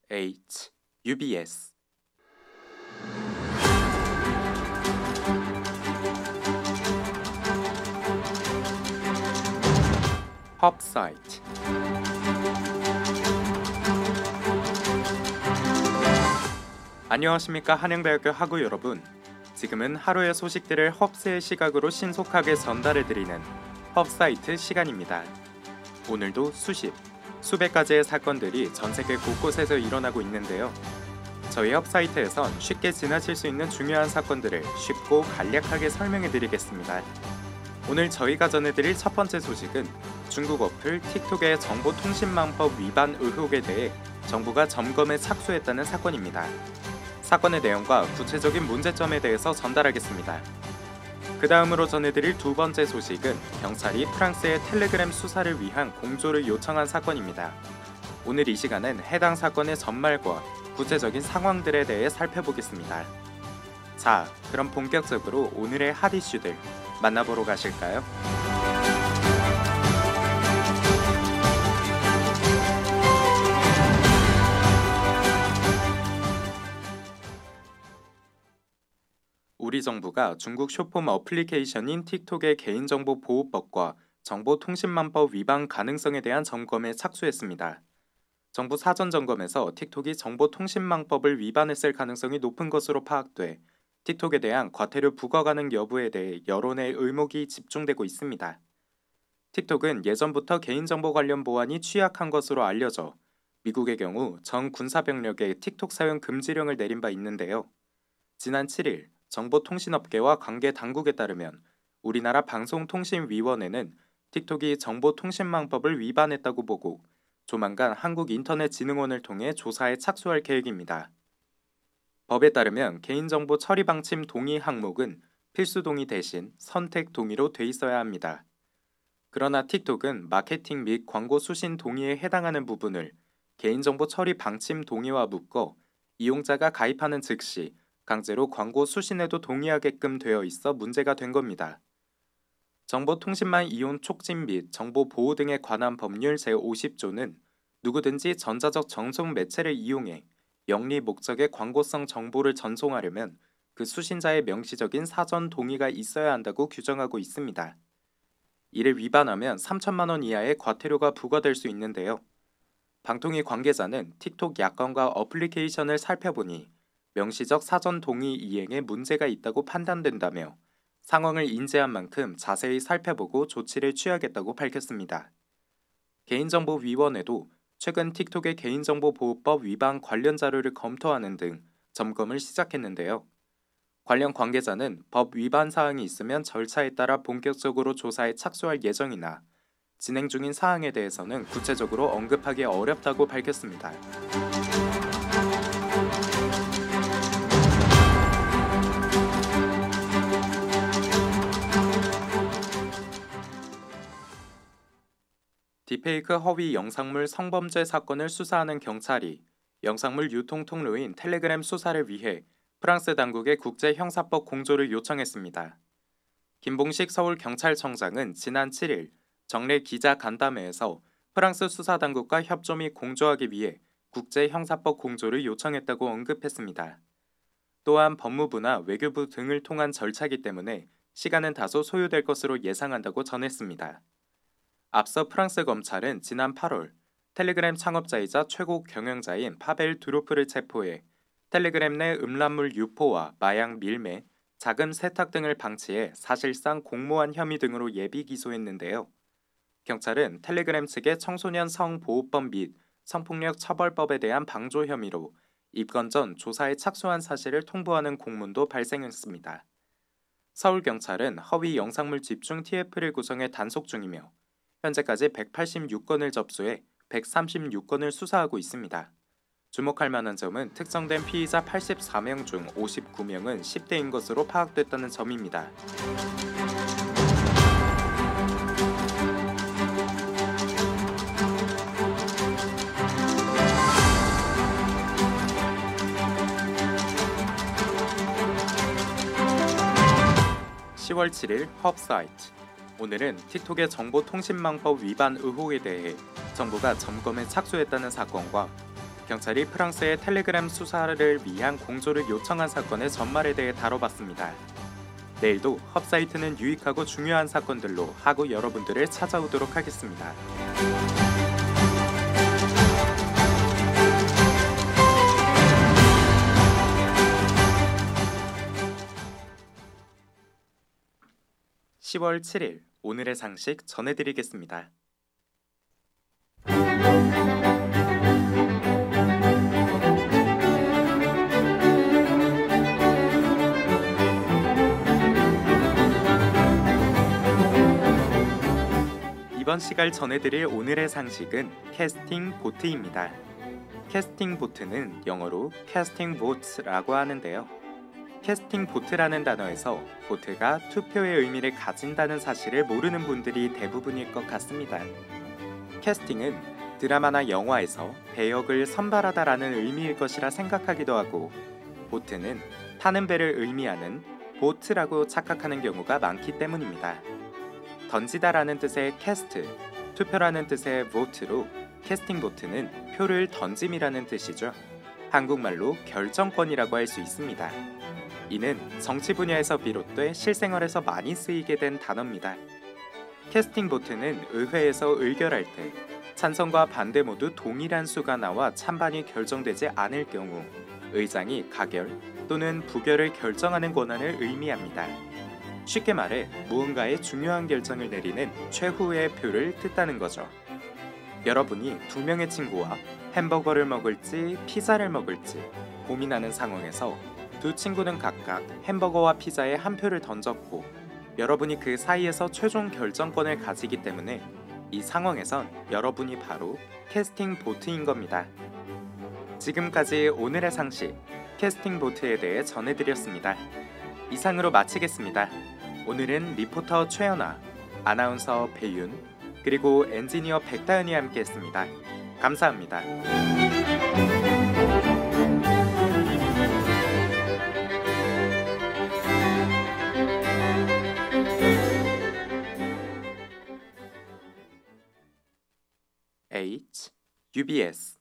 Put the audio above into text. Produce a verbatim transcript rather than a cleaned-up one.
H, 유비에스. 헙 사이트. 안녕하십니까 한양대학교 학우 여러분. 지금은 하루의 소식들을 헙스의 시각으로 신속하게 전달해드리는 헙사이트 시간입니다. 오늘도 수십, 수백 가지의 사건들이 전 세계 곳곳에서 일어나고 있는데요. 저희 헙사이트에선 쉽게 지나칠 수 있는 중요한 사건들을 쉽고 간략하게 설명해드리겠습니다. 오늘 저희가 전해드릴 첫 번째 소식은 중국 어플 틱톡의 정보통신망법 위반 의혹에 대해 정부가 점검에 착수했다는 사건입니다. 사건의 내용과 구체적인 문제점에 대해서 전달하겠습니다. 그 다음으로 전해드릴 두 번째 소식은 경찰이 프랑스의 텔레그램 수사를 위한 공조를 요청한 사건입니다. 오늘 이 시간은 해당 사건의 전말과 구체적인 상황들에 대해 살펴보겠습니다. 자, 그럼 본격적으로 오늘의 핫 이슈들 만나보러 가실까요? 우리 정부가 중국 쇼폼 어플리케이션인 틱톡의 개인정보 보호법과 정보통신망법 위반 가능성에 대한 점검에 착수했습니다. 정부 사전 점검에서 틱톡이 정보통신망법을 위반했을 가능성이 높은 것으로 파악돼 틱톡에 대한 과태료 부과 가능 여부에 대해 여론의 의목이 집중되고 있습니다. 틱톡은 예전부터 개인정보 관련 보안이 취약한 것으로 알려져 미국의 경우 전 군사병력에 틱톡 사용 금지령을 내린 바 있는데요. 지난 칠 일 정보통신업계와 관계 당국에 따르면 우리나라 방송통신위원회는 틱톡이 정보통신망법을 위반했다고 보고 조만간 한국인터넷진흥원을 통해 조사에 착수할 계획입니다. 법에 따르면 개인정보 처리 방침 동의 항목은 필수 동의 대신 선택 동의로 돼 있어야 합니다. 그러나 틱톡은 마케팅 및 광고 수신 동의에 해당하는 부분을 개인정보 처리 방침 동의와 묶어 이용자가 가입하는 즉시 강제로 광고 수신에도 동의하게끔 되어 있어 문제가 된 겁니다. 정보통신망 이용 촉진 및 정보 보호 등에 관한 법률 제오십 조는 누구든지 전자적 전송 매체를 이용해 영리 목적의 광고성 정보를 전송하려면 그 수신자의 명시적인 사전 동의가 있어야 한다고 규정하고 있습니다. 이를 위반하면 삼천만 원 이하의 과태료가 부과될 수 있는데요. 방통위 관계자는 틱톡 약관과 어플리케이션을 살펴보니 명시적 사전 동의 이행에 문제가 있다고 판단된다며 상황을 인지한 만큼 자세히 살펴보고 조치를 취하겠다고 밝혔습니다. 개인정보위원회도 최근 틱톡의 개인정보보호법 위반 관련 자료를 검토하는 등 점검을 시작했는데요. 관련 관계자는 법 위반 사항이 있으면 절차에 따라 본격적으로 조사에 착수할 예정이나 진행 중인 사항에 대해서는 구체적으로 언급하기 어렵다고 밝혔습니다. 딥페이크 허위 영상물 성범죄 사건을 수사하는 경찰이 영상물 유통 통로인 텔레그램 수사를 위해 프랑스 당국에 국제형사법 공조를 요청했습니다. 김봉식 서울경찰청장은 지난 칠 일 정례 기자 간담회에서 프랑스 수사당국과 협조 및 공조하기 위해 국제형사법 공조를 요청했다고 언급했습니다. 또한 법무부나 외교부 등을 통한 절차이기 때문에 시간은 다소 소요될 것으로 예상한다고 전했습니다. 앞서 프랑스 검찰은 지난 팔 월 텔레그램 창업자이자 최고 경영자인 파벨 두로프를 체포해 텔레그램 내 음란물 유포와 마약 밀매, 자금 세탁 등을 방치해 사실상 공모한 혐의 등으로 예비 기소했는데요. 경찰은 텔레그램 측의 청소년 성보호법 및 성폭력 처벌법에 대한 방조 혐의로 입건 전 조사에 착수한 사실을 통보하는 공문도 발생했습니다. 서울경찰은 허위 영상물 집중 티에프를 구성해 단속 중이며 현재까지 백팔십육 건을 접수해 백삼십육 건을 수사하고 있습니다. 주목할 만한 점은 특정된 피의자 팔십사 명 중 오십구 명은 십 대인 것으로 파악됐다는 점입니다. 시월 칠 일 헙사이트. 오늘은 틱톡의 정보통신망법 위반 의혹에 대해 정부가 점검에 착수했다는 사건과 경찰이 프랑스의 텔레그램 수사를 위한 공조를 요청한 사건의 전말에 대해 다뤄봤습니다. 내일도 헙사이트는 유익하고 중요한 사건들로 하고 여러분들을 찾아오도록 하겠습니다. 시월 칠일 오늘의 상식 전해드리겠습니다. 이번 시간 전해드릴 오늘의 상식은 캐스팅 보트입니다. 캐스팅 보트는 영어로 캐스팅 보트라고 하는데요. 캐스팅 보트라는 단어에서 보트가 투표의 의미를 가진다는 사실을 모르는 분들이 대부분일 것 같습니다. 캐스팅은 드라마나 영화에서 배역을 선발하다라는 의미일 것이라 생각하기도 하고, 보트는 타는 배를 의미하는 보트라고 착각하는 경우가 많기 때문입니다. 던지다라는 뜻의 캐스트, 투표라는 뜻의 보트로 캐스팅 보트는 표를 던짐이라는 뜻이죠. 한국말로 결정권이라고 할 수 있습니다. 이는 정치 분야에서 비롯돼 실생활에서 많이 쓰이게 된 단어입니다. 캐스팅 보트는 의회에서 의결할 때 찬성과 반대 모두 동일한 수가 나와 찬반이 결정되지 않을 경우 의장이 가결 또는 부결을 결정하는 권한을 의미합니다. 쉽게 말해 무언가의 중요한 결정을 내리는 최후의 표를 뜻하는 거죠. 여러분이 두 명의 친구와 햄버거를 먹을지 피자를 먹을지 고민하는 상황에서 두 친구는 각각 햄버거와 피자에 한 표를 던졌고, 여러분이 그 사이에서 최종 결정권을 가지기 때문에 이 상황에선 여러분이 바로 캐스팅 보트인 겁니다. 지금까지 오늘의 상식 캐스팅 보트에 대해 전해드렸습니다. 이상으로 마치겠습니다. 오늘은 리포터 최연아, 아나운서 배윤, 그리고 엔지니어 백다연이 함께했습니다. 감사합니다. H, 유비에스